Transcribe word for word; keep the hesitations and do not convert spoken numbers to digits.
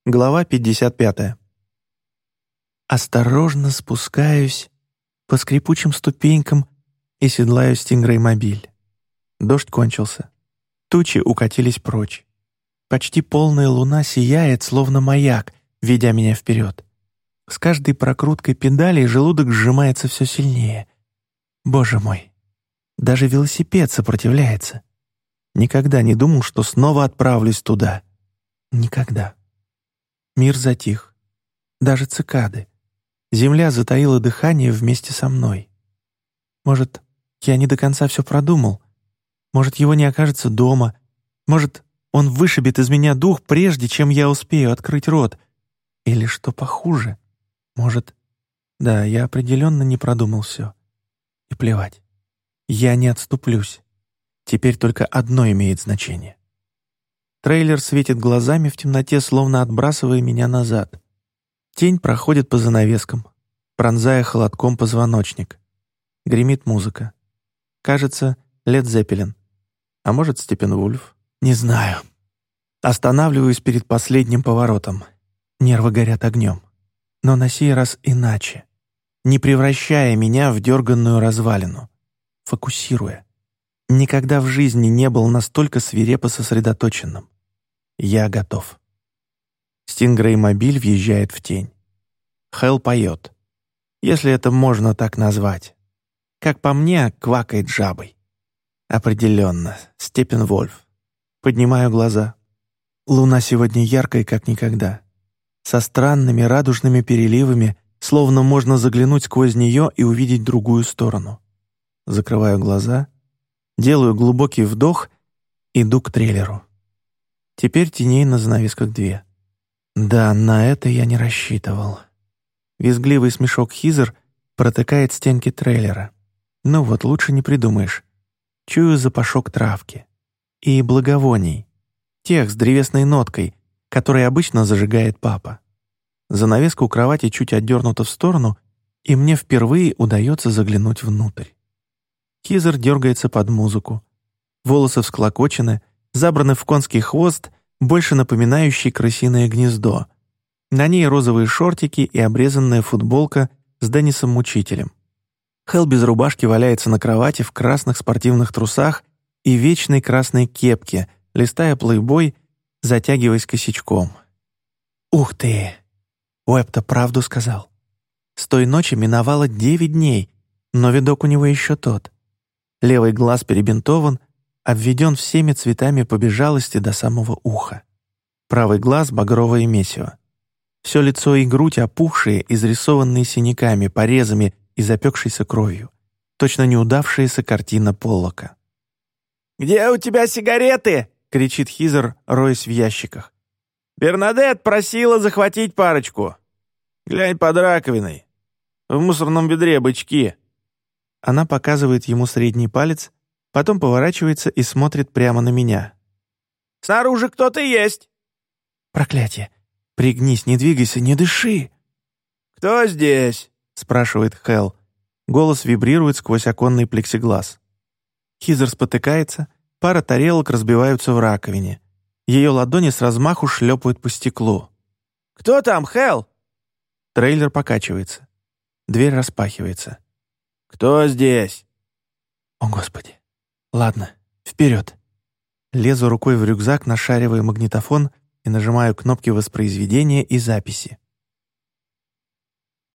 Глава пятьдесят пятая. Осторожно спускаюсь по скрипучим ступенькам и седлаю стингрей-мобиль. Дождь кончился. Тучи укатились прочь. Почти полная луна сияет, словно маяк, ведя меня вперед. С каждой прокруткой педалей желудок сжимается все сильнее. Боже мой, даже велосипед сопротивляется. Никогда не думал, что снова отправлюсь туда. Никогда. Мир затих. Даже цикады. Земля затаила дыхание вместе со мной. Может, я не до конца все продумал? Может, его не окажется дома? Может, он вышибет из меня дух, прежде чем я успею открыть рот? Или что похуже? Может... Да, я определенно не продумал все. И плевать. Я не отступлюсь. Теперь только одно имеет значение. Трейлер светит глазами в темноте, словно отбрасывая меня назад. Тень проходит по занавескам, пронзая холодком позвоночник. Гремит музыка. Кажется, Лед Зеппелин. А может, Степенвульф? Не знаю. Останавливаюсь перед последним поворотом. Нервы горят огнем. Но на сей раз иначе. Не превращая меня в дерганную развалину. Фокусируя. Никогда в жизни не был настолько свирепо сосредоточенным. Я готов. Стингрей-мобиль въезжает в тень. Хэл поет. Если это можно так назвать. Как по мне, квакает жабой. Определенно, Степенвольф. Поднимаю глаза. Луна сегодня яркая, как никогда. Со странными радужными переливами, словно можно заглянуть сквозь нее и увидеть другую сторону. Закрываю глаза, делаю глубокий вдох, иду к трейлеру. Теперь теней на занавесках две. Да, на это я не рассчитывал. Визгливый смешок Хизер протыкает стенки трейлера. Ну вот, лучше не придумаешь. Чую запашок травки. И благовоний. Тех с древесной ноткой, которые обычно зажигает папа. Занавеска у кровати чуть отдернута в сторону, и мне впервые удается заглянуть внутрь. Хизер дергается под музыку. Волосы всклокочены, забраны в конский хвост, больше напоминающий крысиное гнездо. На ней розовые шортики и обрезанная футболка с Деннисом-мучителем. Хэл без рубашки валяется на кровати в красных спортивных трусах и вечной красной кепке, листая плейбой, затягиваясь косячком. Ух ты! Уэбб-то правду сказал. С той ночи миновало девять дней, но видок у него еще тот. Левый глаз перебинтован, обведен всеми цветами побежалости до самого уха. Правый глаз — багровое месиво. Все лицо и грудь опухшие, изрисованные синяками, порезами и запекшейся кровью. Точно неудавшаяся картина Поллока. «Где у тебя сигареты?» — кричит Хизер, роясь в ящиках. «Бернадет просила захватить парочку. Глянь под раковиной. В мусорном ведре бычки». Она показывает ему средний палец, потом поворачивается и смотрит прямо на меня. «Снаружи кто-то есть!» «Проклятие! Пригнись, не двигайся, не дыши!» «Кто здесь?» — спрашивает Хэл. Голос вибрирует сквозь оконный плексиглаз. Хизер спотыкается, пара тарелок разбиваются в раковине. Ее ладони с размаху шлепают по стеклу. «Кто там, Хэл?» Трейлер покачивается. Дверь распахивается. «Кто здесь?» «О, Господи! Ладно, вперед!» Лезу рукой в рюкзак, нашаривая магнитофон и нажимаю кнопки воспроизведения и записи.